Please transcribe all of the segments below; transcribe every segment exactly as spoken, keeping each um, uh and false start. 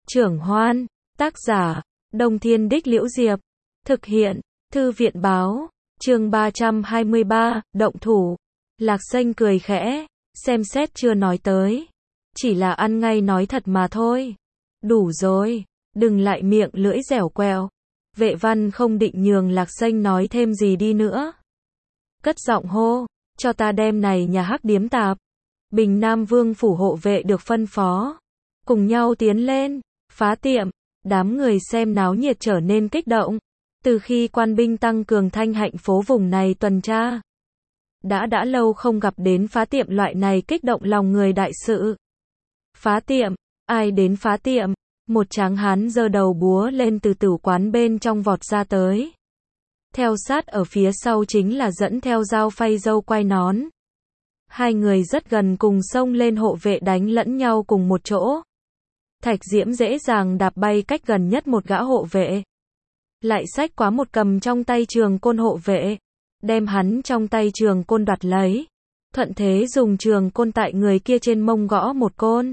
Trưởng Hoan, tác giả, Đông Thiên Đích Liễu Diệp, thực hiện, Thư viện Báo, chương ba trăm hai mươi ba, động thủ. Lạc Xanh cười khẽ, xem xét chưa nói tới. Chỉ là ăn ngay nói thật mà thôi. Đủ rồi, đừng lại miệng lưỡi dẻo quẹo. Vệ Văn không định nhường Lạc Xanh nói thêm gì đi nữa. Cất giọng hô, cho ta đem này nhà hắc điếm tạp. Bình Nam Vương phủ hộ vệ được phân phó. Cùng nhau tiến lên, phá tiệm. Đám người xem náo nhiệt trở nên kích động. Từ khi quan binh tăng cường thanh hạnh phố vùng này tuần tra. Đã đã lâu không gặp đến phá tiệm loại này kích động lòng người đại sự. Phá tiệm, ai đến phá tiệm? Một tráng hán giơ đầu búa lên từ tử quán bên trong vọt ra tới. Theo sát ở phía sau chính là dẫn theo dao phay dâu quai nón. Hai người rất gần cùng xông lên hộ vệ đánh lẫn nhau cùng một chỗ. Thạch Diễm dễ dàng đạp bay cách gần nhất một gã hộ vệ. Lại xách quá một cầm trong tay trường côn hộ vệ. Đem hắn trong tay trường côn đoạt lấy. Thuận thế dùng trường côn tại người kia trên mông gõ một côn.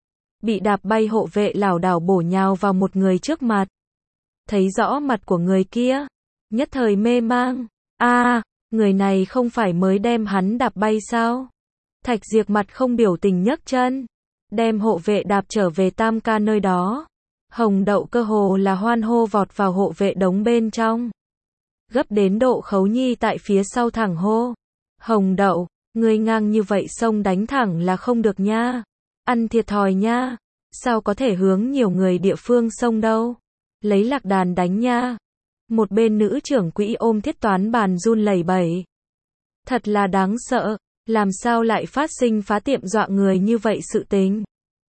Bị đạp bay hộ vệ lảo đảo bổ nhào vào một người trước mặt. Thấy rõ mặt của người kia. Nhất thời mê mang. a à, người này không phải mới đem hắn đạp bay sao? Thạch Diệp mặt không biểu tình nhấc chân. Đem hộ vệ đạp trở về Tam Ca nơi đó. Hồng Đậu cơ hồ là hoan hô vọt vào hộ vệ đống bên trong. Gấp đến độ Khấu Nhi tại phía sau thẳng hô. Hồng Đậu, ngươi ngang như vậy xông đánh thẳng là không được nha. Ăn thiệt thòi nha. Sao có thể hướng nhiều người địa phương xông đâu. Lấy lạc đàn đánh nha. Một bên nữ trưởng quỹ ôm thiết toán bàn run lẩy bẩy. Thật là đáng sợ. Làm sao lại phát sinh phá tiệm dọa người như vậy sự tình.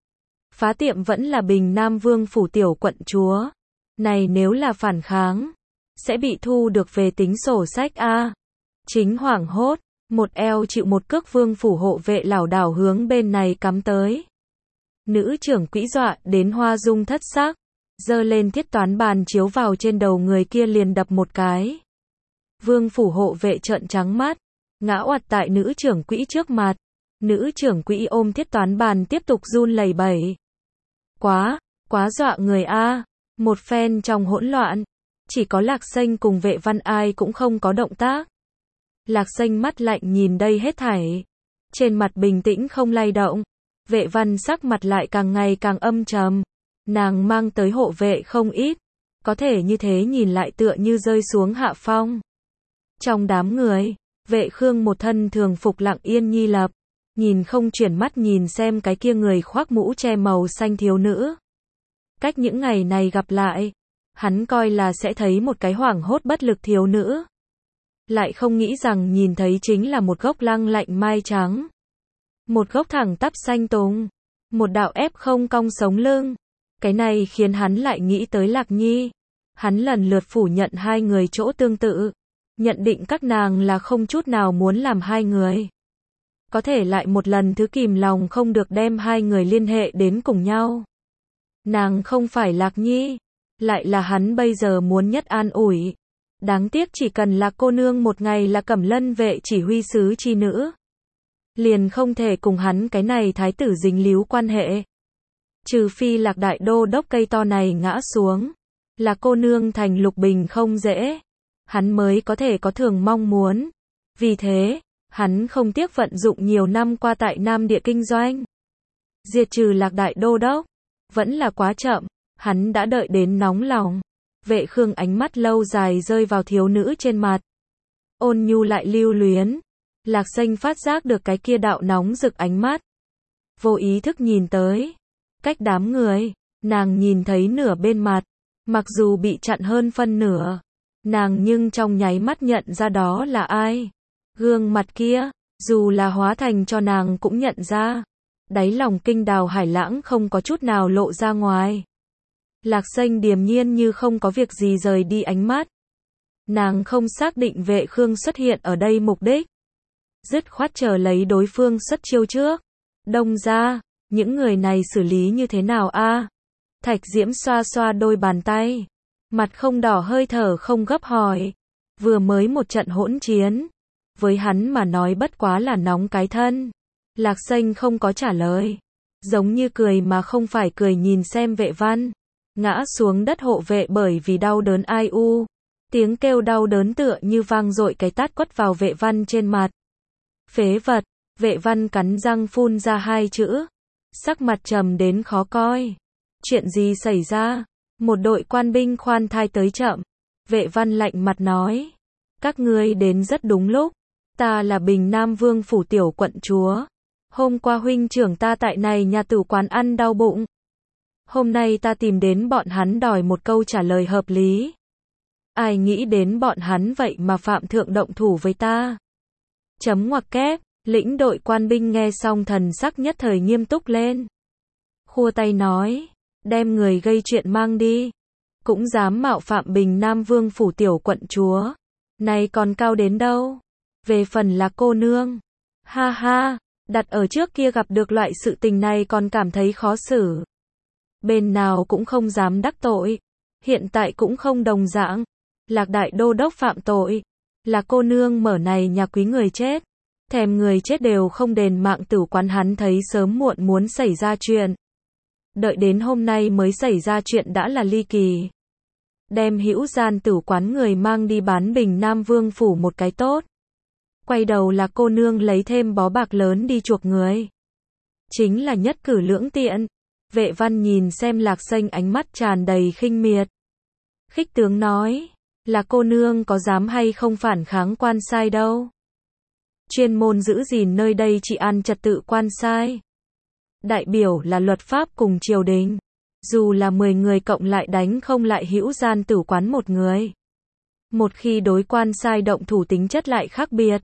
Phá tiệm vẫn là Bình Nam Vương phủ tiểu quận chúa. Này nếu là phản kháng. Sẽ bị thu được về tính sổ sách a à. Chính hoảng hốt. Một eo chịu một cước vương phủ hộ vệ lảo đảo hướng bên này cắm tới. Nữ trưởng quỹ dọa đến hoa dung thất sắc. Giơ lên thiết toán bàn chiếu vào trên đầu người kia liền đập một cái. Vương phủ hộ vệ trợn trắng mắt. Ngã oặt tại nữ trưởng quỹ trước mặt. Nữ trưởng quỹ ôm thiết toán bàn tiếp tục run lẩy bẩy. Quá, quá dọa người a à. Một phen trong hỗn loạn. Chỉ có Lạc Xanh cùng Vệ Văn ai cũng không có động tác. Lạc Xanh mắt lạnh nhìn đây hết thảy. Trên mặt bình tĩnh không lay động. Vệ Văn sắc mặt lại càng ngày càng âm trầm. Nàng mang tới hộ vệ không ít. Có thể như thế nhìn lại tựa như rơi xuống hạ phong. Trong đám người, Vệ Khương một thân thường phục lặng yên nhi lập. Nhìn không chuyển mắt nhìn xem cái kia người khoác mũ che màu xanh thiếu nữ. Cách những ngày này gặp lại. Hắn coi là sẽ thấy một cái hoảng hốt bất lực thiếu nữ. Lại không nghĩ rằng nhìn thấy chính là một gốc lăng lạnh mai trắng. Một gốc thẳng tắp xanh tùng. Một đạo ép không cong sống lưng. Cái này khiến hắn lại nghĩ tới Lạc Nhi. Hắn lần lượt phủ nhận hai người chỗ tương tự. Nhận định các nàng là không chút nào muốn làm hai người. Có thể lại một lần thứ kìm lòng không được đem hai người liên hệ đến cùng nhau. Nàng không phải Lạc Nhi. Lại là hắn bây giờ muốn nhất an ủi. Đáng tiếc chỉ cần là cô nương một ngày là Cẩm Lân vệ chỉ huy sứ chi nữ. Liền không thể cùng hắn cái này thái tử dính líu quan hệ. Trừ phi Lạc đại đô đốc cây to này ngã xuống. Là cô nương thành Lục Bình không dễ. Hắn mới có thể có thường mong muốn. Vì thế, hắn không tiếc vận dụng nhiều năm qua tại Nam Địa kinh doanh. Diệt trừ Lạc đại đô đốc. Vẫn là quá chậm. Hắn đã đợi đến nóng lòng. Vệ Khương ánh mắt lâu dài rơi vào thiếu nữ trên mặt. Ôn nhu lại lưu luyến. Lạc Xanh phát giác được cái kia đạo nóng rực ánh mắt. Vô ý thức nhìn tới. Cách đám người, nàng nhìn thấy nửa bên mặt. Mặc dù bị chặn hơn phân nửa. Nàng nhưng trong nháy mắt nhận ra đó là ai. Gương mặt kia, dù là hóa thành cho nàng cũng nhận ra. Đáy lòng kinh đào hải lãng không có chút nào lộ ra ngoài. Lạc Xanh điềm nhiên như không có việc gì rời đi ánh mắt. Nàng không xác định Vệ Khương xuất hiện ở đây mục đích. Dứt khoát chờ lấy đối phương xuất chiêu trước. Đông ra, những người này xử lý như thế nào a? À? Thạch Diễm xoa xoa đôi bàn tay. Mặt không đỏ hơi thở không gấp hỏi. Vừa mới một trận hỗn chiến. Với hắn mà nói bất quá là nóng cái thân. Lạc Xanh không có trả lời. giống như cười mà không phải cười nhìn xem vệ văn. Ngã xuống đất hộ vệ bởi vì đau đớn ai u. Tiếng kêu đau đớn tựa như vang dội cái tát quất vào vệ văn trên mặt. Phế vật, vệ văn cắn răng phun ra hai chữ. Sắc mặt trầm đến khó coi. Chuyện gì xảy ra? Một đội quan binh khoan thai tới chậm. Vệ văn lạnh mặt nói. Các ngươi đến rất đúng lúc. Ta là Bình Nam Vương phủ tiểu quận chúa. Hôm qua huynh trưởng ta tại này nhà tử quán ăn đau bụng. Hôm nay ta tìm đến bọn hắn đòi một câu trả lời hợp lý. Ai nghĩ đến bọn hắn vậy mà phạm thượng động thủ với ta. Chấm ngoặc kép, lĩnh đội quan binh nghe xong thần sắc nhất thời nghiêm túc lên. Khua tay nói, đem người gây chuyện mang đi. Cũng dám mạo phạm Bình Nam Vương phủ tiểu quận chúa. Này còn cao đến đâu. Về phần là cô nương. Ha ha, đặt ở trước kia gặp được loại sự tình này còn cảm thấy khó xử. Bên nào cũng không dám đắc tội. Hiện tại cũng không đồng dạng. Lạc đại đô đốc phạm tội. Là cô nương mở này nhà quý người chết. Thèm người chết đều không đền mạng tử quán hắn thấy sớm muộn muốn xảy ra chuyện. Đợi đến hôm nay mới xảy ra chuyện đã là ly kỳ. Đem hữu gian tử quán người mang đi bán Bình Nam Vương phủ một cái tốt. Quay đầu là cô nương lấy thêm bó bạc lớn đi chuộc người. Chính là nhất cử lưỡng tiện. Vệ văn nhìn xem Lạc Xanh ánh mắt tràn đầy khinh miệt. Khích tướng nói, là cô nương có dám hay không phản kháng quan sai đâu. Chuyên môn giữ gìn nơi đây trị an trật tự quan sai. Đại biểu là luật pháp cùng triều đình. Dù là mười người cộng lại đánh không lại hữu gian tử quán một người. Một khi đối quan sai động thủ tính chất lại khác biệt.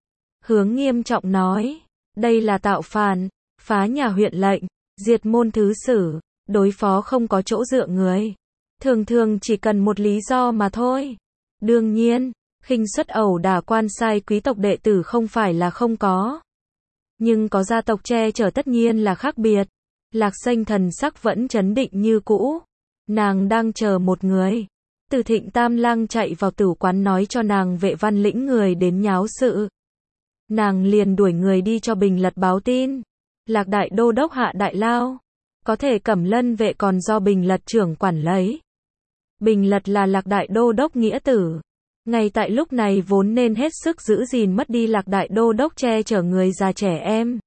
Hướng nghiêm trọng nói, đây là tạo phản, phá nhà huyện lệnh, diệt môn thứ sử, đối phó không có chỗ dựa người. Thường thường chỉ cần một lý do mà thôi. Đương nhiên, khinh suất ẩu đả quan sai quý tộc đệ tử không phải là không có. Nhưng có gia tộc che chở tất nhiên là khác biệt. Lạc Xanh thần sắc vẫn trấn định như cũ. Nàng đang chờ một người. Từ Thịnh Tam Lang chạy vào tử quán nói cho nàng vệ văn lĩnh người đến nháo sự. Nàng liền đuổi người đi cho Bình Lật báo tin. Lạc đại đô đốc hạ đại lao. Có thể Cẩm Lân vệ còn do Bình Lật trưởng quản lấy. Bình Lật là Lạc đại đô đốc nghĩa tử. Ngay tại lúc này vốn nên hết sức giữ gìn mất đi Lạc đại đô đốc che chở người già trẻ em.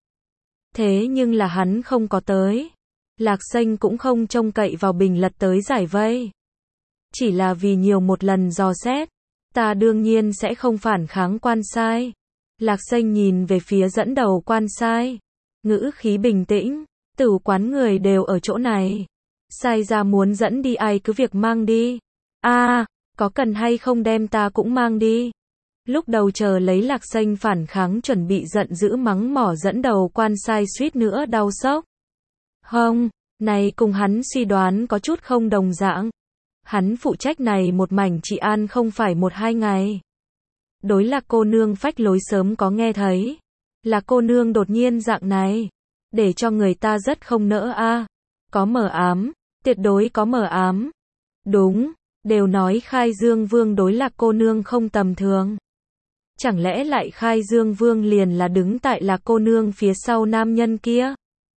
Thế nhưng là hắn không có tới. Lạc Xanh cũng không trông cậy vào Bình Lật tới giải vây. Chỉ là vì nhiều một lần dò xét. Ta đương nhiên sẽ không phản kháng quan sai. Lạc Xanh nhìn về phía dẫn đầu quan sai. Ngữ khí bình tĩnh. Tử quán người đều ở chỗ này. Sai ra muốn dẫn đi ai cứ việc mang đi. A, à, có cần hay không đem ta cũng mang đi. Lúc đầu chờ lấy Lạc Xanh phản kháng chuẩn bị giận dữ mắng mỏ dẫn đầu quan sai suýt nữa đau sốc. Hông, này cùng hắn suy đoán có chút không đồng dạng. Hắn phụ trách này một mảnh trị an không phải một hai ngày. Đối Lạc cô nương phách lối sớm có nghe thấy. Lạc cô nương đột nhiên dạng này. Để cho người ta rất không nỡ a. À. Có mờ ám, tuyệt đối có mờ ám. Đúng, đều nói Khai Dương Vương đối Lạc cô nương không tầm thường. Chẳng lẽ lại Khai Dương Vương liền là đứng tại Lạc cô nương phía sau nam nhân kia?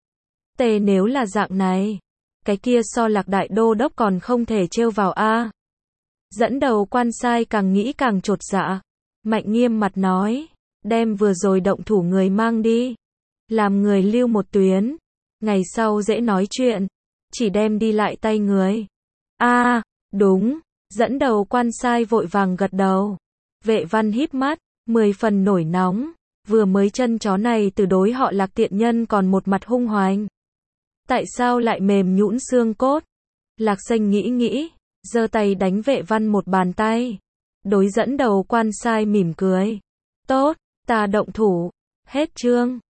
Tề nếu là dạng này, cái kia so Lạc đại đô đốc còn không thể trêu vào a. À. Dẫn đầu quan sai càng nghĩ càng chột dạ. Mạnh nghiêm mặt nói, đem vừa rồi động thủ người mang đi. Làm người lưu một tuyến. Ngày sau dễ nói chuyện. Chỉ đem đi lại tay người. A, à, đúng. Dẫn đầu quan sai vội vàng gật đầu. Vệ văn híp mắt, mười phần nổi nóng. Vừa mới chân chó này từ đối họ Lạc tiện nhân còn một mặt hung hoành. Tại sao lại mềm nhũn xương cốt? Lạc Xanh nghĩ nghĩ, giơ tay đánh vệ văn một bàn tay. Đối dẫn đầu quan sai mỉm cười. Tốt, ta động thủ. Hết chương.